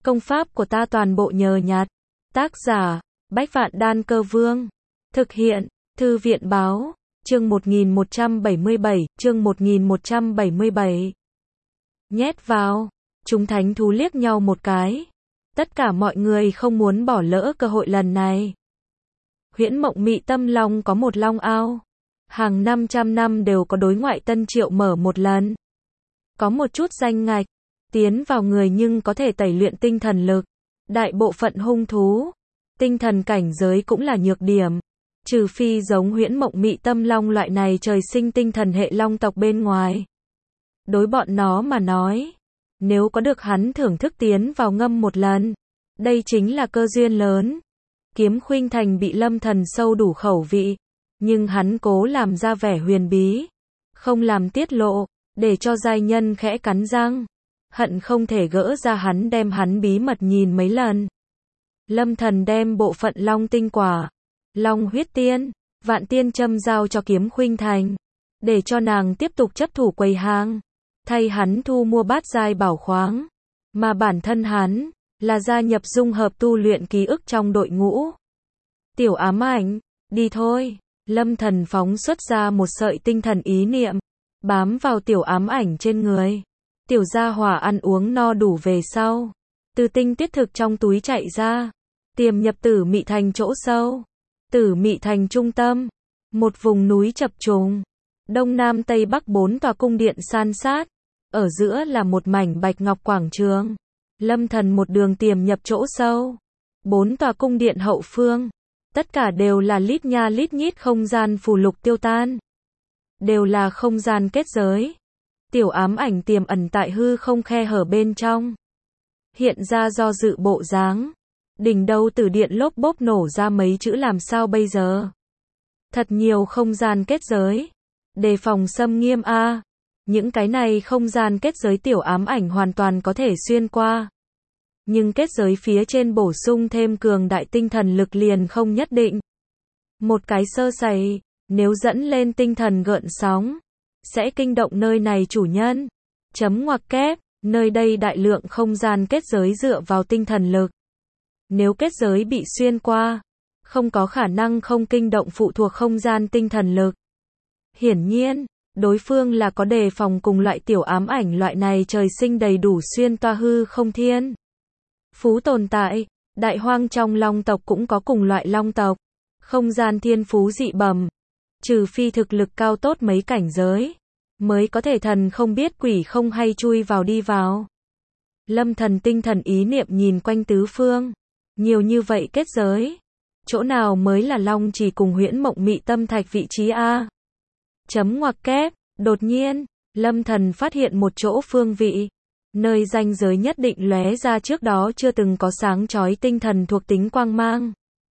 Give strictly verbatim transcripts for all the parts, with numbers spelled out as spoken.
Công pháp của ta toàn bộ nhờ nhặt. Tác giả, Bách Vạn Đan Cơ Vương. Thực hiện, Thư viện Báo. Chương một nghìn một trăm bảy mươi bảy, chương một nghìn một trăm bảy mươi bảy. Nhét vào. Chúng thánh thú liếc nhau một cái. Tất cả mọi người không muốn bỏ lỡ cơ hội lần này. Huyễn Mộng Mị Tâm Long có một long ao. Hàng năm trăm năm đều có đối ngoại tân triệu mở một lần. Có một chút danh ngạch. Tiến vào người nhưng có thể tẩy luyện tinh thần lực. Đại bộ phận hung thú. Tinh thần cảnh giới cũng là nhược điểm. Trừ phi giống Huyễn Mộng Mị Tâm Long loại này trời sinh tinh thần hệ long tộc bên ngoài. Đối bọn nó mà nói. Nếu có được hắn thưởng thức tiến vào ngâm một lần. Đây chính là cơ duyên lớn. Kiếm Khuynh Thành bị Lâm Thần sâu đủ khẩu vị. Nhưng hắn cố làm ra vẻ huyền bí. Không làm tiết lộ. Để cho giai nhân khẽ cắn răng. Hận không thể gỡ ra hắn đem hắn bí mật nhìn mấy lần. Lâm Thần đem bộ phận long tinh quả, long huyết tiên, vạn tiên châm giao cho Kiếm Khuynh Thành. Để cho nàng tiếp tục chấp thủ quầy hàng. Thay hắn thu mua bát giai bảo khoáng. Mà bản thân hắn, là gia nhập dung hợp tu luyện ký ức trong đội ngũ. Tiểu ám ảnh, đi thôi. Lâm Thần phóng xuất ra một sợi tinh thần ý niệm. Bám vào tiểu ám ảnh trên người. Tiểu gia hỏa ăn uống no đủ về sau. Từ tinh tuyết thực trong túi chạy ra. Tiềm nhập Tử Mị Thành chỗ sâu. Tử Mị Thành trung tâm. Một vùng núi chập trùng. Đông Nam Tây Bắc bốn tòa cung điện san sát. Ở giữa là một mảnh bạch ngọc quảng trường. Lâm Thần một đường tiềm nhập chỗ sâu. Bốn tòa cung điện hậu phương. Tất cả đều là lít nha lít nhít không gian phù lục tiêu tan. Đều là không gian kết giới. Tiểu ám ảnh tiềm ẩn tại hư không khe hở bên trong. Hiện ra do dự bộ dáng. Đỉnh đầu tử điện lốp bốp nổ ra mấy chữ làm sao bây giờ. Thật nhiều không gian kết giới. Đề phòng xâm nghiêm a. Những cái này không gian kết giới tiểu ám ảnh hoàn toàn có thể xuyên qua. Nhưng kết giới phía trên bổ sung thêm cường đại tinh thần lực liền không nhất định. Một cái sơ sẩy, nếu dẫn lên tinh thần gợn sóng, sẽ kinh động nơi này chủ nhân. Chấm ngoặc kép, nơi đây đại lượng không gian kết giới dựa vào tinh thần lực. Nếu kết giới bị xuyên qua, không có khả năng không kinh động phụ thuộc không gian tinh thần lực. Hiển nhiên, đối phương là có đề phòng cùng loại tiểu ám ảnh loại này trời sinh đầy đủ xuyên toa hư không thiên phú tồn tại. Đại hoang trong long tộc cũng có cùng loại long tộc. Không gian thiên phú dị bẩm. Trừ phi thực lực cao tốt mấy cảnh giới. Mới có thể thần không biết quỷ không hay chui vào đi vào. Lâm Thần tinh thần ý niệm nhìn quanh tứ phương. Nhiều như vậy kết giới. Chỗ nào mới là long chỉ cùng Huyễn Mộng Mị Tâm Thạch vị trí a? Chấm ngoặc kép. Đột nhiên, Lâm Thần phát hiện một chỗ phương vị. Nơi ranh giới nhất định lóe ra trước đó chưa từng có sáng chói tinh thần thuộc tính quang mang.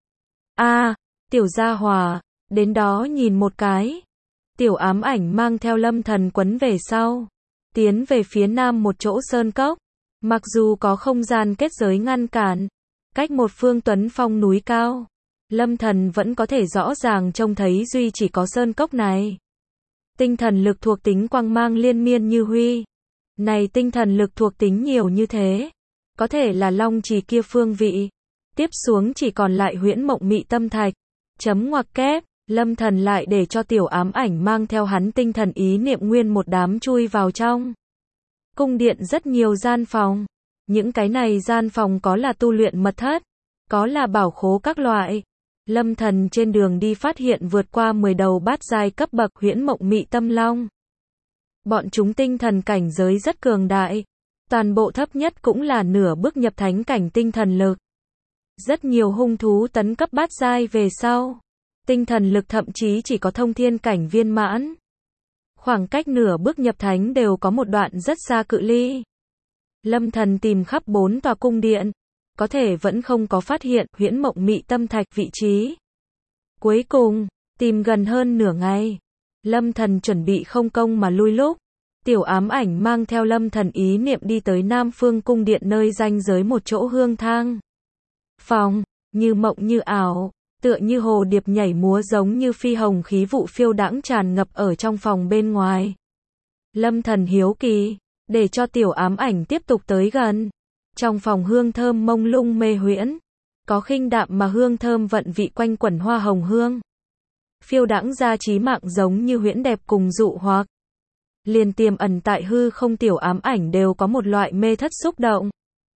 A, tiểu gia hỏa, đến đó nhìn một cái. Tiểu ám ảnh mang theo Lâm Thần quấn về sau. Tiến về phía nam một chỗ sơn cốc. Mặc dù có không gian kết giới ngăn cản. Cách một phương tuấn phong núi cao. Lâm Thần vẫn có thể rõ ràng trông thấy duy chỉ có sơn cốc này. Tinh thần lực thuộc tính quang mang liên miên như huy. Này tinh thần lực thuộc tính nhiều như thế. Có thể là long chỉ kia phương vị. Tiếp xuống chỉ còn lại Huyễn Mộng Mị Tâm Thạch. Chấm ngoặc kép. Lâm Thần lại để cho tiểu ám ảnh mang theo hắn tinh thần ý niệm nguyên một đám chui vào trong. Cung điện rất nhiều gian phòng. Những cái này gian phòng có là tu luyện mật thất. Có là bảo khố các loại. Lâm Thần trên đường đi phát hiện vượt qua mười đầu bát giai cấp bậc Huyễn Mộng Mị Tâm Long. Bọn chúng tinh thần cảnh giới rất cường đại. Toàn bộ thấp nhất cũng là nửa bước nhập thánh cảnh tinh thần lực. Rất nhiều hung thú tấn cấp bát giai về sau. Tinh thần lực thậm chí chỉ có thông thiên cảnh viên mãn. Khoảng cách nửa bước nhập thánh đều có một đoạn rất xa cự ly. Lâm Thần tìm khắp bốn tòa cung điện. Có thể vẫn không có phát hiện Huyễn Mộng Mị Tâm Thạch vị trí. Cuối cùng, tìm gần hơn nửa ngày. Lâm Thần chuẩn bị không công mà lui lúc. Tiểu ám ảnh mang theo Lâm Thần ý niệm đi tới Nam Phương cung điện nơi ranh giới một chỗ hương thang. Phòng, như mộng như ảo. Tựa như hồ điệp nhảy múa giống như phi hồng khí vụ phiêu đãng tràn ngập ở trong phòng bên ngoài. Lâm Thần hiếu kỳ, để cho tiểu ám ảnh tiếp tục tới gần. Trong phòng hương thơm mông lung mê huyễn, có khinh đạm mà hương thơm vận vị quanh quẩn hoa hồng hương. Phiêu đãng ra trí mạng giống như huyễn đẹp cùng dụ hoặc. Liền tiềm ẩn tại hư không tiểu ám ảnh đều có một loại mê thất xúc động.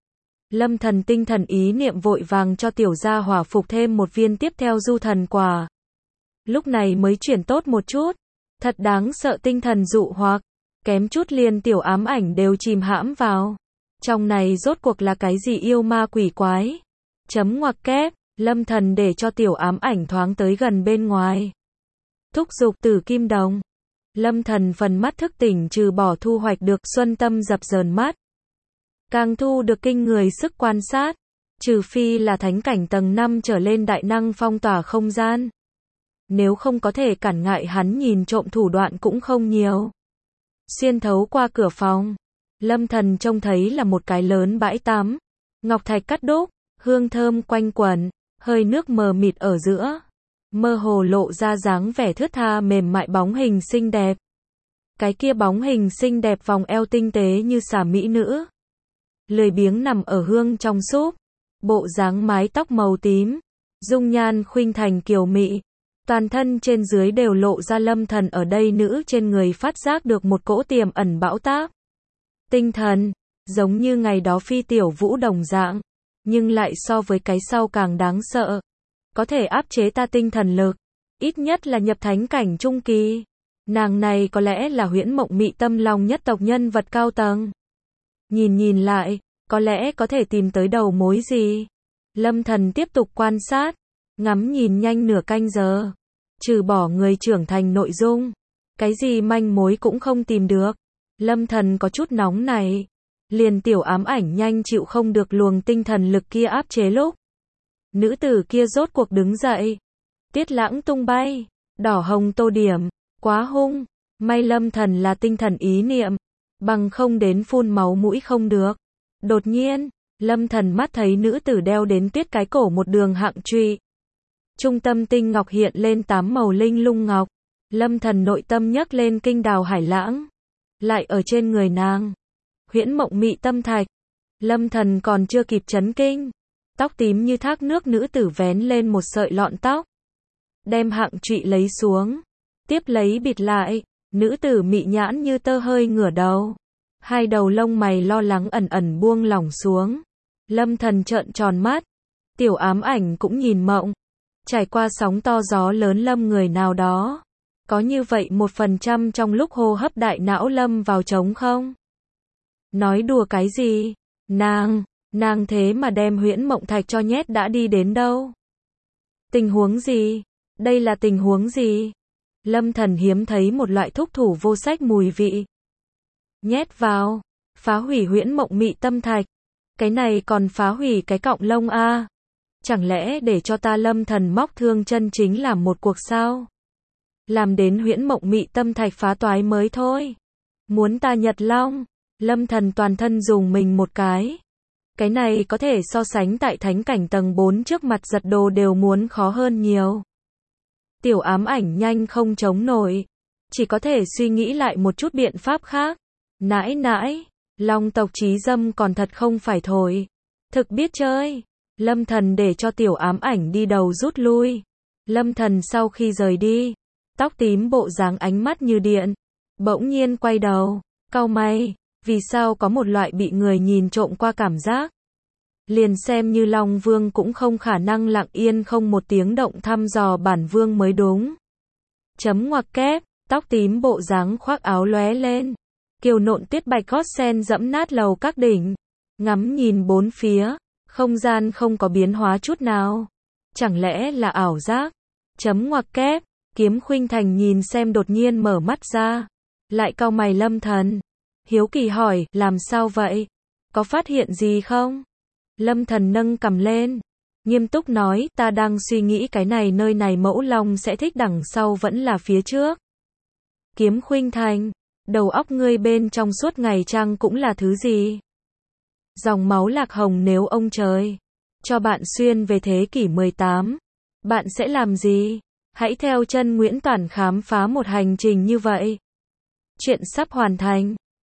Lâm Thần tinh thần ý niệm vội vàng cho tiểu gia hỏa phục thêm một viên tiếp theo du thần quả. Lúc này mới chuyển tốt một chút. Thật đáng sợ tinh thần dụ hoặc. Kém chút liền tiểu ám ảnh đều chìm hãm vào. Trong này rốt cuộc là cái gì yêu ma quỷ quái? Chấm ngoặc kép, Lâm Thần để cho tiểu ám ảnh thoáng tới gần bên ngoài. Thúc giục Tử Kim Đồng. Lâm Thần phần mắt thức tỉnh trừ bỏ thu hoạch được xuân tâm dập dờn mắt. Càng thu được kinh người sức quan sát. Trừ phi là thánh cảnh tầng năm trở lên đại năng phong tỏa không gian. Nếu không có thể cản ngại hắn nhìn trộm thủ đoạn cũng không nhiều. Xuyên thấu qua cửa phòng. Lâm Thần trông thấy là một cái lớn bãi tắm. Ngọc thạch cắt đúc, hương thơm quanh quẩn, hơi nước mờ mịt ở giữa. Mơ hồ lộ ra dáng vẻ thướt tha mềm mại bóng hình xinh đẹp. Cái kia bóng hình xinh đẹp vòng eo tinh tế như xà mỹ nữ. Lười biếng nằm ở hương trong súp. Bộ dáng mái tóc màu tím. Dung nhan khuynh thành kiều mị. Toàn thân trên dưới đều lộ ra Lâm Thần ở đây nữ trên người phát giác được một cỗ tiềm ẩn bão táp. Tinh thần, giống như ngày đó phi tiểu vũ đồng dạng. Nhưng lại so với cái sau càng đáng sợ. Có thể áp chế ta tinh thần lực. Ít nhất là nhập thánh cảnh trung kỳ. Nàng này có lẽ là huyễn mộng mị tâm long nhất tộc nhân vật cao tầng. Nhìn nhìn lại, có lẽ có thể tìm tới đầu mối gì. Lâm Thần tiếp tục quan sát. Ngắm nhìn nhanh nửa canh giờ. Trừ bỏ người trưởng thành nội dung. Cái gì manh mối cũng không tìm được. Lâm Thần có chút nóng này. Liền tiểu ám ảnh nhanh chịu không được luồng tinh thần lực kia áp chế lúc. Nữ tử kia rốt cuộc đứng dậy. Tiết lãng tung bay. Đỏ hồng tô điểm. Quá hung. May Lâm Thần là tinh thần ý niệm. Bằng không đến phun máu mũi không được. Đột nhiên, Lâm Thần mắt thấy nữ tử đeo đến tuyết cái cổ một đường hạng truy. Trung tâm tinh ngọc hiện lên tám màu linh lung ngọc. Lâm Thần nội tâm nhấc lên kinh đào hải lãng. Lại ở trên người nàng. Huyễn mộng mị tâm thạch. Lâm Thần còn chưa kịp chấn kinh. Tóc tím như thác nước nữ tử vén lên một sợi lọn tóc. Đem hạng trụy lấy xuống. Tiếp lấy bịt lại. Nữ tử mị nhãn như tơ hơi ngửa đầu. Hai đầu lông mày lo lắng ẩn ẩn buông lỏng xuống. Lâm Thần trợn tròn mắt. Tiểu ám ảnh cũng nhìn mộng. Trải qua sóng to gió lớn lâm người nào đó. Có như vậy một phần trăm trong lúc hô hấp đại não lâm vào trống không? Nói đùa cái gì? Nàng, nàng thế mà đem huyễn mộng thạch cho nhét đã đi đến đâu? Tình huống gì? Đây là tình huống gì? Lâm Thần hiếm thấy một loại thúc thủ vô sách mùi vị. Nhét vào, phá hủy huyễn mộng mị tâm thạch. Cái này còn phá hủy cái cọng lông a? Chẳng lẽ để cho ta Lâm Thần móc thương chân chính làm một cuộc sao? Làm đến huyễn mộng mị tâm thạch phá toái mới thôi. Muốn ta nhật long? Lâm Thần toàn thân dùng mình một cái. Cái này có thể so sánh tại thánh cảnh tầng bốn trước mặt giật đồ đều muốn khó hơn nhiều. Tiểu ám ảnh nhanh không chống nổi. Chỉ có thể suy nghĩ lại một chút biện pháp khác. Nãi nãi, long tộc trí dâm còn thật không phải thổi. Thực biết chơi. Lâm Thần để cho tiểu ám ảnh đi đầu rút lui. Lâm Thần sau khi rời đi. Tóc tím bộ dáng ánh mắt như điện. Bỗng nhiên quay đầu. Cau mày. Vì sao có một loại bị người nhìn trộm qua cảm giác. Liền xem như Long Vương cũng không khả năng lặng yên không một tiếng động thăm dò bản vương mới đúng. Chấm ngoặc kép. Tóc tím bộ dáng khoác áo lóe lên. Kiều nộn tuyết bạch gót sen dẫm nát lầu các đỉnh. Ngắm nhìn bốn phía. Không gian không có biến hóa chút nào. Chẳng lẽ là ảo giác? Chấm ngoặc kép. Kiếm Khuynh Thành nhìn xem đột nhiên mở mắt ra. Lại cau mày Lâm Thần. Hiếu kỳ hỏi, làm sao vậy? Có phát hiện gì không? Lâm Thần nâng cằm lên. Nghiêm túc nói, ta đang suy nghĩ cái này nơi này mẫu long sẽ thích đằng sau vẫn là phía trước. Kiếm Khuynh Thành. Đầu óc ngươi bên trong suốt ngày trăng cũng là thứ gì? Dòng máu lạc hồng nếu ông trời cho bạn xuyên về thế kỷ mười tám, bạn sẽ làm gì? Hãy theo chân Nguyễn Toản khám phá một hành trình như vậy. Chuyện sắp hoàn thành.